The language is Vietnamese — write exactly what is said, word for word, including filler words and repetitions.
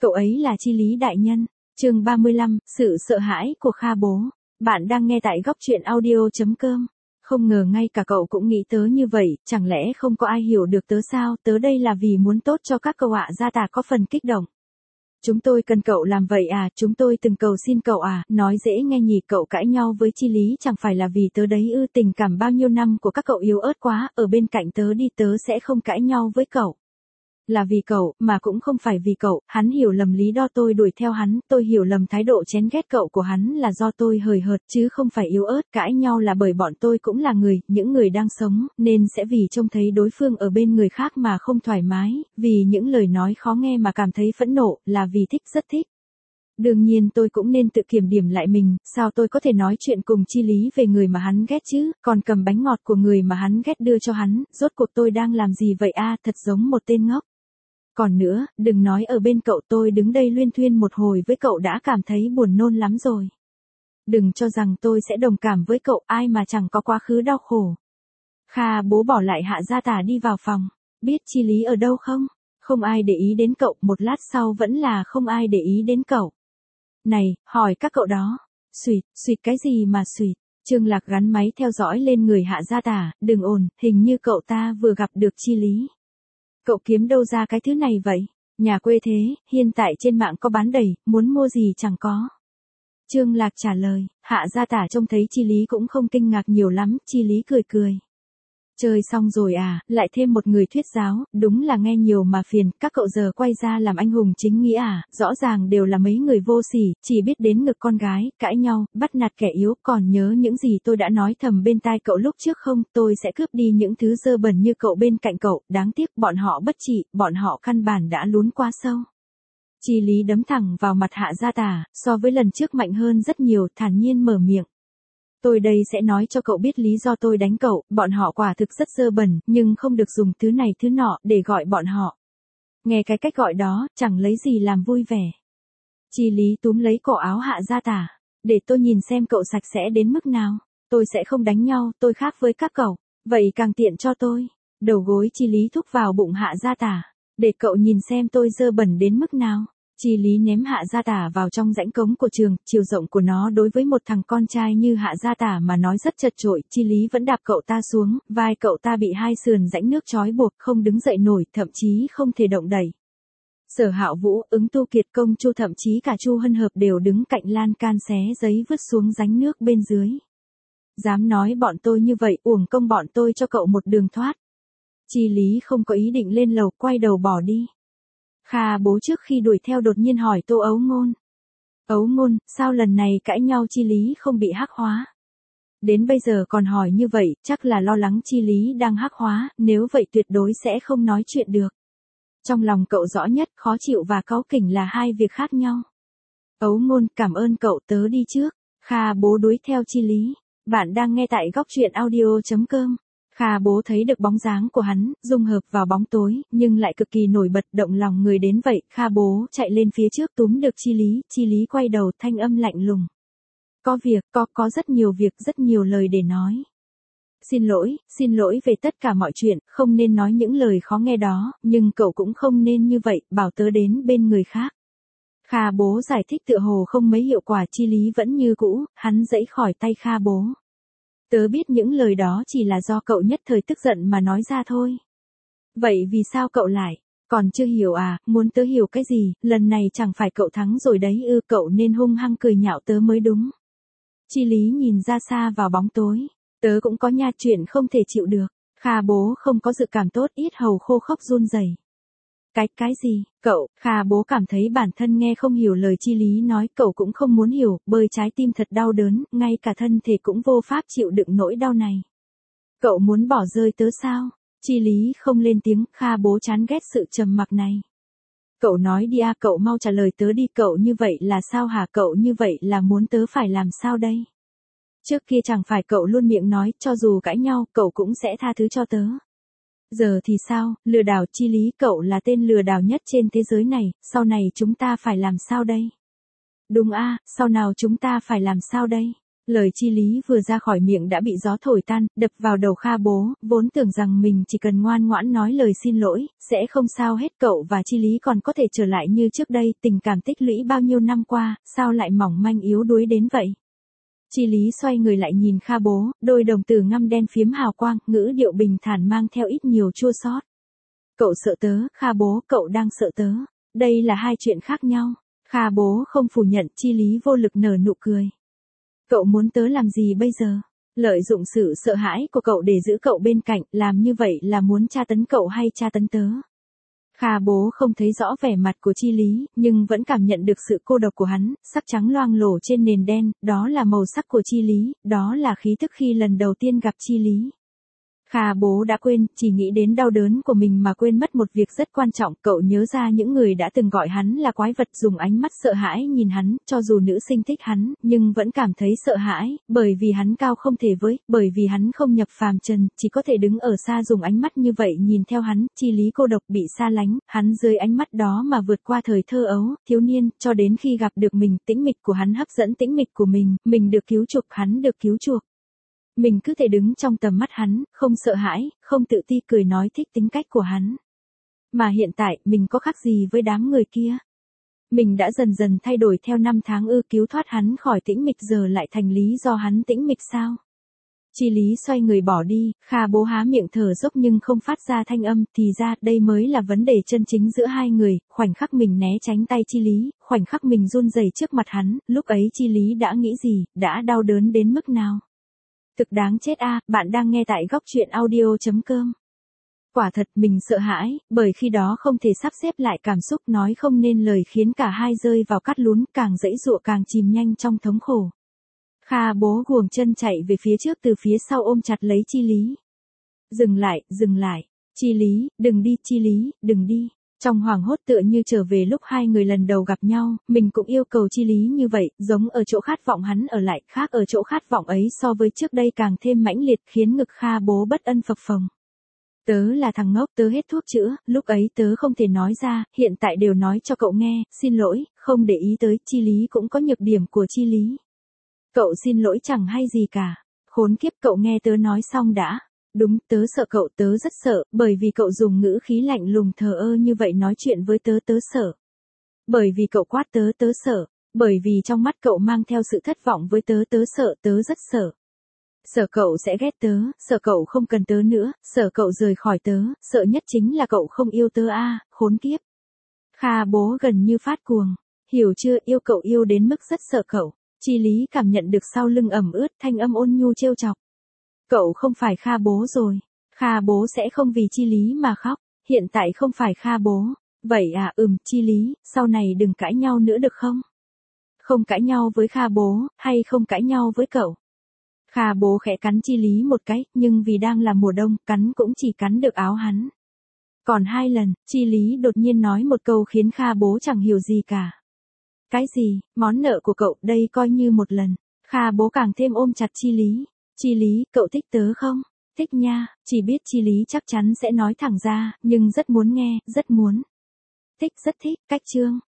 Cậu ấy là Chi Lý đại nhân. Chương ba mươi lăm, sự sợ hãi của Kha bố. Bạn đang nghe tại góc truyện audio chấm com. Không ngờ ngay cả cậu cũng nghĩ tớ như vậy, chẳng lẽ không có ai hiểu được tớ sao? Tớ đây là vì muốn tốt cho các cậu ạ. Gia Tà có phần kích động. Chúng tôi cần cậu làm vậy à, chúng tôi từng cầu xin cậu à, nói dễ nghe nhỉ. Cậu cãi nhau với Chi Lý chẳng phải là vì tớ đấy ư? Tình cảm bao nhiêu năm của các cậu yếu ớt quá, ở bên cạnh tớ đi, tớ sẽ không cãi nhau với cậu. Là vì cậu, mà cũng không phải vì cậu. Hắn hiểu lầm lý do tôi đuổi theo hắn, tôi hiểu lầm thái độ chén ghét cậu của hắn là do tôi hời hợt chứ không phải yếu ớt. Cãi nhau là bởi bọn tôi cũng là người, những người đang sống, nên sẽ vì trông thấy đối phương ở bên người khác mà không thoải mái, vì những lời nói khó nghe mà cảm thấy phẫn nộ, là vì thích, rất thích. Đương nhiên tôi cũng nên tự kiểm điểm lại mình, sao tôi có thể nói chuyện cùng Chi Lý về người mà hắn ghét chứ, còn cầm bánh ngọt của người mà hắn ghét đưa cho hắn, rốt cuộc tôi đang làm gì vậy a, thật giống một tên ngốc. Còn nữa, đừng nói ở bên cậu, tôi đứng đây luyên thuyên một hồi với cậu đã cảm thấy buồn nôn lắm rồi. Đừng cho rằng tôi sẽ đồng cảm với cậu, ai mà chẳng có quá khứ đau khổ. Kha bố bỏ lại Hạ Gia Tà đi vào phòng. Biết Chi Lý ở đâu không? Không ai để ý đến cậu, một lát sau vẫn là không ai để ý đến cậu. Này, hỏi các cậu đó. Xuyệt, xuyệt cái gì mà xuyệt? Trương Lạc gắn máy theo dõi lên người Hạ Gia Tà, đừng ồn, hình như cậu ta vừa gặp được Chi Lý. Cậu kiếm đâu ra cái thứ này vậy? Nhà quê thế, hiện tại trên mạng có bán đầy, muốn mua gì chẳng có. Trương Lạc trả lời. Hạ Gia Tà trông thấy Chi Lý cũng không kinh ngạc nhiều lắm, Chi Lý cười cười. Chơi xong rồi à, lại thêm một người thuyết giáo, đúng là nghe nhiều mà phiền, các cậu giờ quay ra làm anh hùng chính nghĩa à, rõ ràng đều là mấy người vô sỉ, chỉ biết đến ngực con gái, cãi nhau, bắt nạt kẻ yếu, còn nhớ những gì tôi đã nói thầm bên tai cậu lúc trước không, tôi sẽ cướp đi những thứ dơ bẩn như cậu bên cạnh cậu, đáng tiếc bọn họ bất trị, bọn họ căn bản đã lún quá sâu. Chi Lý đấm thẳng vào mặt Hạ Gia Tà, so với lần trước mạnh hơn rất nhiều, thản nhiên mở miệng. Tôi đây sẽ nói cho cậu biết lý do tôi đánh cậu, bọn họ quả thực rất dơ bẩn, nhưng không được dùng thứ này thứ nọ để gọi bọn họ. Nghe cái cách gọi đó, chẳng lấy gì làm vui vẻ. Chi Lý túm lấy cổ áo Hạ Gia Tà, để tôi nhìn xem cậu sạch sẽ đến mức nào. Tôi sẽ không đánh nhau, tôi khác với các cậu, vậy càng tiện cho tôi. Đầu gối Chi Lý thúc vào bụng Hạ Gia Tà, để cậu nhìn xem tôi dơ bẩn đến mức nào. Chi Lý ném Hạ Gia Tà vào trong rãnh cống của trường, chiều rộng của nó đối với một thằng con trai như Hạ Gia Tà mà nói rất chật chội, Chi Lý vẫn đạp cậu ta xuống, vai cậu ta bị hai sườn rãnh nước trói buộc, không đứng dậy nổi, thậm chí không thể động đậy. Sở Hạo Vũ, Ứng Tu Kiệt, Công Chu, thậm chí cả Chu Hân Hợp đều đứng cạnh lan can xé giấy vứt xuống rãnh nước bên dưới. Dám nói bọn tôi như vậy, uổng công bọn tôi cho cậu một đường thoát. Chi Lý không có ý định lên lầu, quay đầu bỏ đi. Kha bố trước khi đuổi theo đột nhiên hỏi Tô Ấu Ngôn. Ấu Ngôn, sao lần này cãi nhau Chi Lý không bị hắc hóa? Đến bây giờ còn hỏi như vậy, chắc là lo lắng Chi Lý đang hắc hóa, nếu vậy tuyệt đối sẽ không nói chuyện được. Trong lòng cậu rõ nhất, khó chịu và cáu kỉnh là hai việc khác nhau. Ấu Ngôn, cảm ơn cậu, tớ đi trước. Kha bố đuổi theo Chi Lý. Bạn đang nghe tại góc truyện audio chấm com. Kha bố thấy được bóng dáng của hắn, dung hợp vào bóng tối, nhưng lại cực kỳ nổi bật, động lòng người đến vậy. Kha bố chạy lên phía trước túm được Chi Lý, Chi Lý quay đầu, thanh âm lạnh lùng. Có việc, có, có rất nhiều việc, rất nhiều lời để nói. Xin lỗi, xin lỗi về tất cả mọi chuyện, không nên nói những lời khó nghe đó, nhưng cậu cũng không nên như vậy, bảo tớ đến bên người khác. Kha bố giải thích tựa hồ không mấy hiệu quả, Chi Lý vẫn như cũ, hắn giãy khỏi tay Kha bố. Tớ biết những lời đó chỉ là do cậu nhất thời tức giận mà nói ra thôi. Vậy vì sao cậu lại, còn chưa hiểu à, muốn tớ hiểu cái gì, lần này chẳng phải cậu thắng rồi đấy ư, cậu nên hung hăng cười nhạo tớ mới đúng. Chi Lý nhìn ra xa vào bóng tối, tớ cũng có nha, chuyện không thể chịu được. Kha bố không có dự cảm tốt, yết hầu khô khốc run rẩy. Cái, cái gì, cậu? Kha bố cảm thấy bản thân nghe không hiểu lời Chi Lý nói, cậu cũng không muốn hiểu, bơi trái tim thật đau đớn, ngay cả thân thể cũng vô pháp chịu đựng nỗi đau này. Cậu muốn bỏ rơi tớ sao? Chi Lý không lên tiếng, Kha bố chán ghét sự trầm mặc này. Cậu nói đi à, cậu mau trả lời tớ đi, cậu như vậy là sao hả, cậu như vậy là muốn tớ phải làm sao đây? Trước kia chẳng phải cậu luôn miệng nói, cho dù cãi nhau, cậu cũng sẽ tha thứ cho tớ. Giờ thì sao, lừa đảo? Chi Lý, cậu là tên lừa đảo nhất trên thế giới này, sau này chúng ta phải làm sao đây? Đúng a, sau nào chúng ta phải làm sao đây? Lời Chi Lý vừa ra khỏi miệng đã bị gió thổi tan, đập vào đầu Kha Bố, vốn tưởng rằng mình chỉ cần ngoan ngoãn nói lời xin lỗi, sẽ không sao hết, cậu và Chi Lý còn có thể trở lại như trước đây, tình cảm tích lũy bao nhiêu năm qua, sao lại mỏng manh yếu đuối đến vậy? Chi Lý xoay người lại nhìn Kha Bố, đôi đồng tử ngăm đen phiếm hào quang, ngữ điệu bình thản mang theo ít nhiều chua xót. Cậu sợ tớ, Kha Bố, cậu đang sợ tớ. Đây là hai chuyện khác nhau. Kha Bố không phủ nhận, Chi Lý vô lực nở nụ cười. Cậu muốn tớ làm gì bây giờ? Lợi dụng sự sợ hãi của cậu để giữ cậu bên cạnh, làm như vậy là muốn tra tấn cậu hay tra tấn tớ? Kha Bố không thấy rõ vẻ mặt của Chi Lý, nhưng vẫn cảm nhận được sự cô độc của hắn, sắc trắng loang lổ trên nền đen, đó là màu sắc của Chi Lý, đó là khí thức khi lần đầu tiên gặp Chi Lý. Kha Bố đã quên, chỉ nghĩ đến đau đớn của mình mà quên mất một việc rất quan trọng, cậu nhớ ra những người đã từng gọi hắn là quái vật, dùng ánh mắt sợ hãi nhìn hắn, cho dù nữ sinh thích hắn, nhưng vẫn cảm thấy sợ hãi, bởi vì hắn cao không thể với, bởi vì hắn không nhập phàm trần, chỉ có thể đứng ở xa dùng ánh mắt như vậy nhìn theo hắn, Chi Lý cô độc bị xa lánh, hắn dưới ánh mắt đó mà vượt qua thời thơ ấu, thiếu niên, cho đến khi gặp được mình, tĩnh mịch của hắn hấp dẫn tĩnh mịch của mình, mình được cứu chuộc, hắn được cứu chuộc. Mình cứ thể đứng trong tầm mắt hắn, không sợ hãi, không tự ti, cười nói thích tính cách của hắn. Mà hiện tại, mình có khác gì với đám người kia? Mình đã dần dần thay đổi theo năm tháng ư, cứu thoát hắn khỏi tĩnh mịch giờ lại thành lý do hắn tĩnh mịch sao? Chi Lý xoay người bỏ đi, Kha Bố há miệng thở dốc nhưng không phát ra thanh âm, thì ra đây mới là vấn đề chân chính giữa hai người, khoảnh khắc mình né tránh tay Chi Lý, khoảnh khắc mình run rẩy trước mặt hắn, lúc ấy Chi Lý đã nghĩ gì, đã đau đớn đến mức nào? Thực đáng chết a, à, bạn đang nghe tại góc truyện audio chấm com. Quả thật mình sợ hãi, bởi khi đó không thể sắp xếp lại cảm xúc, nói không nên lời khiến cả hai rơi vào cắt lún, càng dãy dụa càng chìm nhanh trong thống khổ. Kha Bố guồng chân chạy về phía trước, từ phía sau ôm chặt lấy Chi Lý. Dừng lại, dừng lại, Chi Lý, đừng đi, Chi Lý, đừng đi. Trong hoảng hốt tựa như trở về lúc hai người lần đầu gặp nhau, mình cũng yêu cầu Chi Lý như vậy, giống ở chỗ khát vọng hắn ở lại, khác ở chỗ khát vọng ấy so với trước đây càng thêm mãnh liệt, khiến ngực Kha Bố bất ân phập phồng. Tớ là thằng ngốc, tớ hết thuốc chữa, lúc ấy tớ không thể nói ra, hiện tại đều nói cho cậu nghe, xin lỗi, không để ý tới, Chi Lý cũng có nhược điểm của Chi Lý. Cậu xin lỗi chẳng hay gì cả. Khốn kiếp, cậu nghe tớ nói xong đã. Đúng, tớ sợ cậu, tớ rất sợ, bởi vì cậu dùng ngữ khí lạnh lùng thờ ơ như vậy nói chuyện với tớ, tớ sợ. Bởi vì cậu quát tớ, tớ sợ. Bởi vì trong mắt cậu mang theo sự thất vọng với tớ, tớ sợ, tớ rất sợ. Sợ cậu sẽ ghét tớ, sợ cậu không cần tớ nữa, sợ cậu rời khỏi tớ, sợ nhất chính là cậu không yêu tớ a, à, khốn kiếp. Kha Bố gần như phát cuồng. Hiểu chưa, yêu cậu yêu đến mức rất sợ cậu. Chi Lý cảm nhận được sau lưng ẩm ướt, thanh âm ôn nhu trêu chọc. Cậu không phải Kha Bố rồi. Kha Bố sẽ không vì Chi Lý mà khóc. Hiện tại không phải Kha Bố. Vậy à, ừm, Chi Lý, sau này đừng cãi nhau nữa được không? Không cãi nhau với Kha Bố, hay không cãi nhau với cậu? Kha Bố khẽ cắn Chi Lý một cái, nhưng vì đang là mùa đông, cắn cũng chỉ cắn được áo hắn. Còn hai lần, Chi Lý đột nhiên nói một câu khiến Kha Bố chẳng hiểu gì cả. Cái gì, món nợ của cậu, đây coi như một lần. Kha Bố càng thêm ôm chặt Chi Lý. Chi Lý, cậu thích tớ không? Thích nha, chỉ biết Chi Lý chắc chắn sẽ nói thẳng ra, nhưng rất muốn nghe, rất muốn. Thích, rất thích, cách chương.